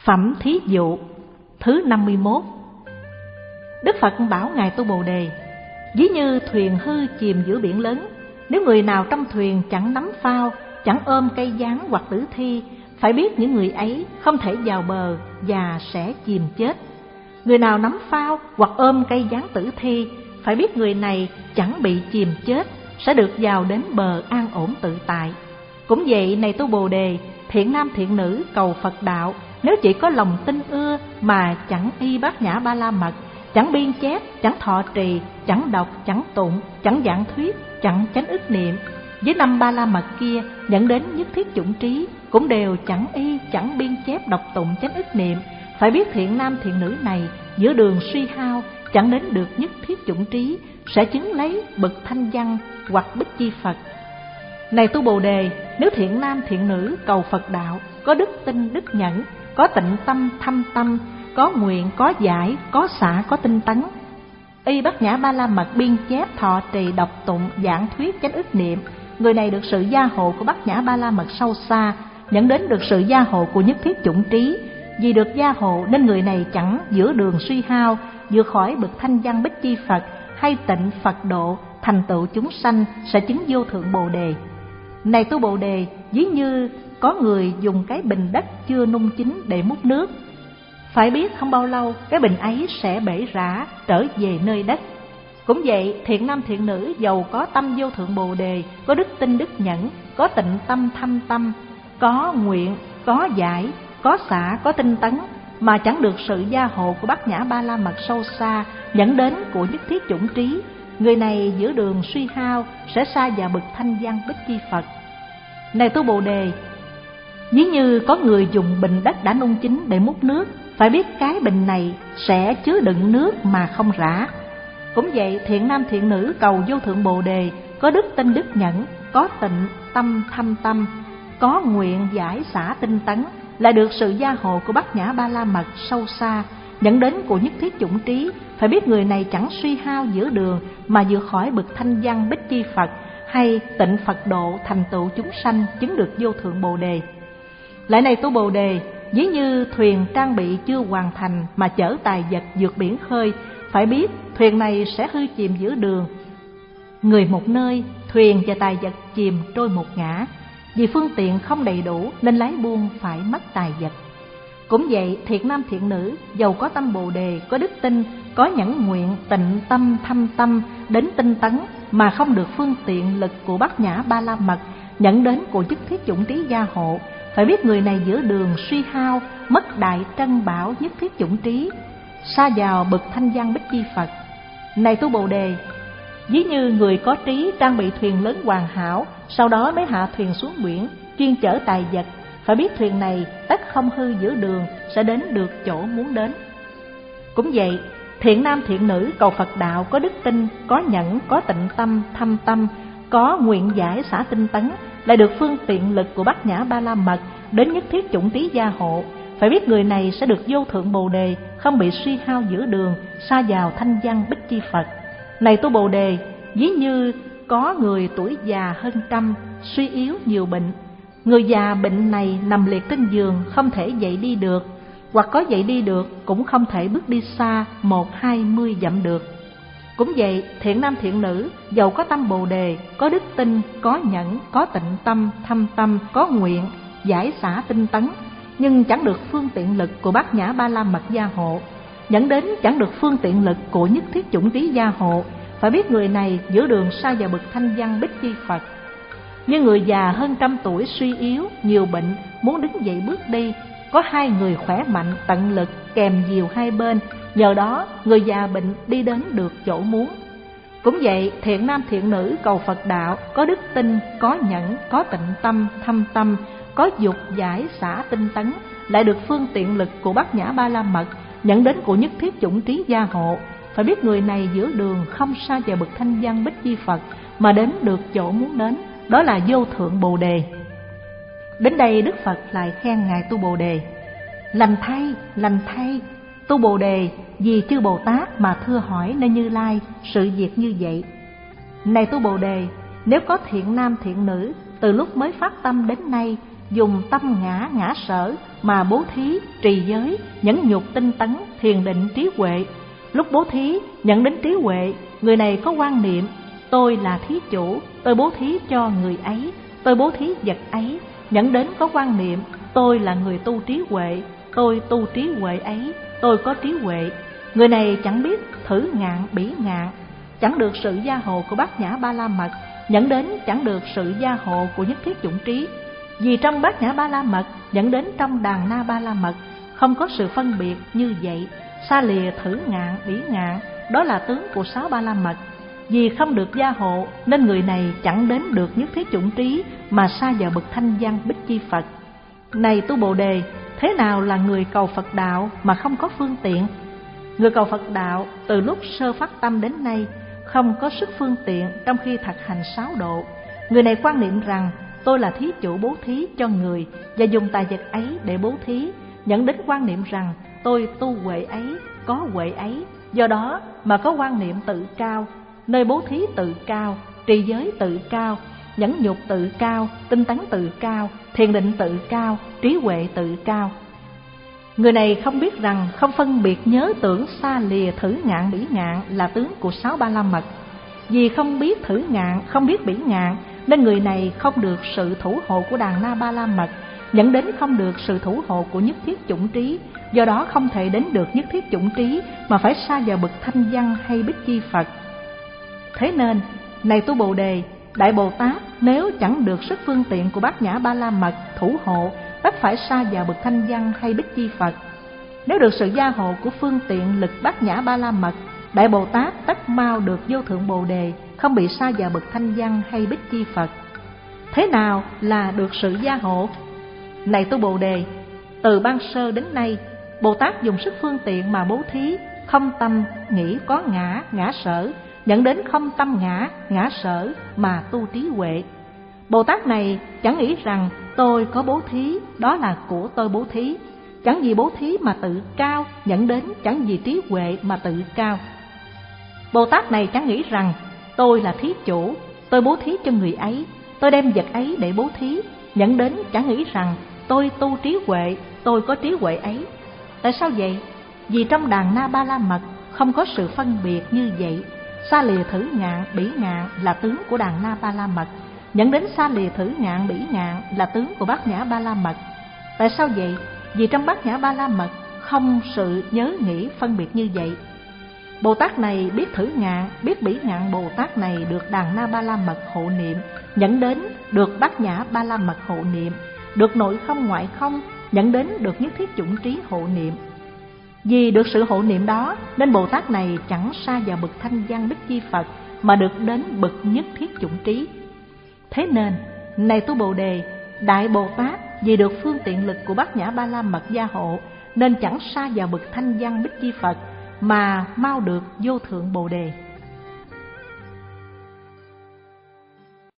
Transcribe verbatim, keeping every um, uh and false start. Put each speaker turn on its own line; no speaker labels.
Phẩm thí dụ thứ năm mươi mốt. Đức Phật bảo Ngài Tu Bồ Đề: ví như thuyền hư chìm giữa biển lớn, nếu người nào trong thuyền chẳng nắm phao, chẳng ôm cây gián hoặc tử thi, phải biết những người ấy không thể vào bờ và sẽ chìm chết. Người nào nắm phao hoặc ôm cây gián tử thi, phải biết người này chẳng bị chìm chết, sẽ được vào đến bờ an ổn tự tại. Cũng vậy, này Tu Bồ Đề, thiện nam thiện nữ cầu Phật đạo, nếu chỉ có lòng tin ưa mà chẳng y bát nhã ba la mật, chẳng biên chép, chẳng thọ trì, chẳng đọc, chẳng tụng, chẳng giảng thuyết, chẳng chánh ức niệm, với năm ba la mật kia dẫn đến nhất thiết chủng trí, cũng đều chẳng y, chẳng biên chép, đọc tụng, chánh ức niệm, phải biết thiện nam thiện nữ này giữa đường suy hao, chẳng đến được nhất thiết chủng trí, sẽ chứng lấy bậc thanh văn hoặc bích chi Phật. Này Tu Bồ Đề, nếu thiện nam thiện nữ cầu Phật đạo, có đức tin đức nhẫn, có tịnh tâm thâm tâm, có nguyện, có giải, có xả, có tinh tấn, y bát nhã ba la mật, biên chép, thọ trì, đọc tụng, giảng thuyết, chánh ức niệm, người này được sự gia hộ của bát nhã ba la mật sâu xa, nhận đến được sự gia hộ của nhất thiết chủng trí. Vì được gia hộ nên người này chẳng giữa đường suy hao, vượt khỏi bậc thanh văn bích chi Phật, hay tịnh Phật độ, thành tựu chúng sanh, sẽ chứng vô thượng Bồ Đề. Này Tu Bồ Đề, ví như có người dùng cái bình đất chưa nung chín để múc nước, phải biết không bao lâu cái bình ấy sẽ bể rã trở về nơi đất. Cũng vậy, thiện nam thiện nữ giàu có tâm vô thượng Bồ Đề, có đức tin đức nhẫn, có tịnh tâm thâm tâm, có nguyện, có giải, có xả, có tinh tấn, mà chẳng được sự gia hộ của bát nhã ba la mật sâu xa, dẫn đến của nhất thiết chủng trí, người này giữa đường suy hao, sẽ xa vào bậc thanh văn bích chi Phật. Này Tu Bồ Đề, ví như có người dùng bình đất đã nung chín để múc nước, phải biết cái bình này sẽ chứa đựng nước mà không rã. Cũng vậy, thiện nam thiện nữ cầu vô thượng Bồ Đề, có đức tin đức nhẫn, có tịnh tâm thâm tâm, có nguyện giải xả tinh tấn, lại được sự gia hộ của bát nhã ba la mật sâu xa, dẫn đến của nhất thiết chủng trí, phải biết người này chẳng suy hao giữa đường mà vượt khỏi bậc thanh văn bích chi Phật, hay tịnh Phật độ, thành tựu chúng sanh, chứng được vô thượng Bồ Đề. Lại này Tu Bồ Đề, ví như thuyền trang bị chưa hoàn thành mà chở tài vật vượt biển khơi, phải biết thuyền này sẽ hư chìm giữa đường. Người một nơi, thuyền và tài vật chìm trôi một ngã, vì phương tiện không đầy đủ nên lái buôn phải mất tài vật. Cũng vậy, thiện nam thiện nữ giàu có tâm Bồ Đề, có đức tin, có nhẫn nguyện, tịnh tâm thâm tâm, đến tinh tấn, mà không được phương tiện lực của bát nhã ba la mật, nhận đến của nhất thiết chủng trí gia hộ, phải biết người này giữa đường suy hao, mất đại trân bảo nhất thiết chủng trí, xa vào bậc thanh văn bích chi Phật. Này Tu Bồ Đề, ví như người có trí trang bị thuyền lớn hoàn hảo, sau đó mới hạ thuyền xuống biển, chuyên chở tài vật, phải biết thuyền này tất không hư giữa đường, sẽ đến được chỗ muốn đến. Cũng vậy, thiện nam thiện nữ cầu Phật đạo, có đức tin, có nhẫn, có tịnh tâm thâm tâm, có nguyện giải xả tinh tấn, lại được phương tiện lực của bát nhã ba la mật, đến nhất thiết chủng trí gia hộ, phải biết người này sẽ được vô thượng Bồ Đề, không bị suy hao giữa đường, xa vào thanh văn bích chi Phật. Này Tu Bồ Đề, ví như có người tuổi già hơn trăm, suy yếu nhiều bệnh, người già bệnh này nằm liệt trên giường, không thể dậy đi được, hoặc có dậy đi được cũng không thể bước đi xa một hai mươi dặm được. Cũng vậy, thiện nam thiện nữ giàu có tâm Bồ Đề, có đức tin, có nhẫn, có tịnh tâm thâm tâm, có nguyện, giải xả tinh tấn, nhưng chẳng được phương tiện lực của bát nhã ba la mật gia hộ, dẫn đến chẳng được phương tiện lực của nhất thiết chủng trí gia hộ, phải biết người này giữa đường xa vào bậc thanh văn bích chi Phật. Như người già hơn trăm tuổi suy yếu, nhiều bệnh, muốn đứng dậy bước đi, có hai người khỏe mạnh, tận lực, kèm dìu hai bên, nhờ đó người già bệnh đi đến được chỗ muốn. Cũng vậy, thiện nam thiện nữ cầu Phật đạo, có đức tin, có nhẫn, có tịnh tâm thâm tâm, có dục giải xả tinh tấn, lại được phương tiện lực của bát nhã ba la mật, nhận đến của nhất thiết chủng trí gia hộ, phải biết người này giữa đường không xa vào bậc thanh văn bích chi Phật, mà đến được chỗ muốn đến, đó là vô thượng Bồ Đề. Đến đây Đức Phật lại khen Ngài Tu Bồ Đề: lành thay, lành thay, Tu Bồ Đề, vì chư Bồ Tát mà thưa hỏi nơi Như Lai sự việc như vậy. Này Tu Bồ Đề, nếu có thiện nam thiện nữ từ lúc mới phát tâm đến nay, dùng tâm ngã ngã sở mà bố thí, trì giới, nhẫn nhục, tinh tấn, thiền định, trí huệ. Lúc bố thí nhận đến trí huệ, người này có quan niệm: tôi là thí chủ, tôi bố thí cho người ấy, tôi bố thí vật ấy. Nhận đến có quan niệm: tôi là người tu trí huệ, tôi tu trí huệ ấy, tôi có trí huệ. Người này chẳng biết thử ngạn, bỉ ngạn, chẳng được sự gia hộ của Bát Nhã Ba La Mật, dẫn đến chẳng được sự gia hộ của nhất thiết chủng trí. Vì trong Bát Nhã Ba La Mật dẫn đến trong Đàn Na Ba La Mật không có sự phân biệt như vậy. Xa lìa thử ngạn, bỉ ngạn, đó là tướng của sáu Ba La Mật. Vì không được gia hộ nên người này chẳng đến được nhất thiết chủng trí mà sa vào bậc thanh văn Bích Chi Phật. Này tu Bồ Đề, thế nào là người cầu Phật đạo mà không có phương tiện? Người cầu Phật đạo từ lúc sơ phát tâm đến nay không có sức phương tiện trong khi thực hành sáu độ. Người này quan niệm rằng tôi là thí chủ bố thí cho người và dùng tài vật ấy để bố thí, nhận đến quan niệm rằng tôi tu huệ ấy, có huệ ấy, do đó mà có quan niệm tự cao, nơi bố thí tự cao, trì giới tự cao, nhẫn nhục tự cao, tinh tấn tự cao, thiền định tự cao, trí huệ tự cao. Người này không biết rằng không phân biệt nhớ tưởng xa lìa thử ngạn bỉ ngạn là tướng của sáu Ba La Mật. Vì không biết thử ngạn, không biết bỉ ngạn nên người này không được sự thủ hộ của Đàn Na Ba La Mật, dẫn đến không được sự thủ hộ của nhất thiết chủng trí, do đó không thể đến được nhất thiết chủng trí mà phải sa vào bậc thanh văn hay Bích Chi Phật. Thế nên, này tu Bồ Đề, Đại Bồ Tát nếu chẳng được sức phương tiện của Bát Nhã Ba La Mật thủ hộ, tất phải sa vào bậc thanh văn hay Bích Chi Phật. Nếu được sự gia hộ của phương tiện lực Bát Nhã Ba La Mật, Đại Bồ Tát tất mau được vô thượng Bồ Đề, không bị sa vào bậc thanh văn hay Bích Chi Phật. Thế nào là được sự gia hộ? Này tu Bồ Đề, từ ban sơ đến nay, Bồ Tát dùng sức phương tiện mà bố thí, không tâm nghĩ có ngã, ngã sở, dẫn đến không tâm ngã, ngã sở mà tu trí huệ. Bồ Tát này chẳng nghĩ rằng tôi có bố thí, đó là của tôi bố thí, chẳng vì bố thí mà tự cao, dẫn đến chẳng vì trí huệ mà tự cao. Bồ Tát này chẳng nghĩ rằng tôi là thí chủ, tôi bố thí cho người ấy, tôi đem vật ấy để bố thí, dẫn đến chẳng nghĩ rằng tôi tu trí huệ, tôi có trí huệ ấy. Tại sao vậy? Vì trong Đàn Na Ba La Mật không có sự phân biệt như vậy. Xa lìa thử ngạn, bỉ ngạn là tướng của Đàn Na Ba La Mật, dẫn đến xa lìa thử ngạn, bỉ ngạn là tướng của Bát Nhã Ba La Mật. Tại sao vậy? Vì trong Bát Nhã Ba La Mật không sự nhớ nghĩ phân biệt như vậy. Bồ Tát này biết thử ngạn, biết bỉ ngạn, Bồ Tát này được Đàn Na Ba La Mật hộ niệm, dẫn đến được Bát Nhã Ba La Mật hộ niệm, được nội không ngoại không, dẫn đến được nhất thiết chủng trí hộ niệm. Vì được sự hộ niệm đó nên Bồ Tát này chẳng sa vào bậc thanh văn Bích Chi Phật mà được đến bậc nhất thiết chủng trí. Thế nên, này tu Bồ Đề, Đại Bồ Tát vì được phương tiện lực của Bát Nhã Ba La Mật gia hộ nên chẳng sa vào bậc thanh văn Bích Chi Phật mà mau được vô thượng Bồ Đề.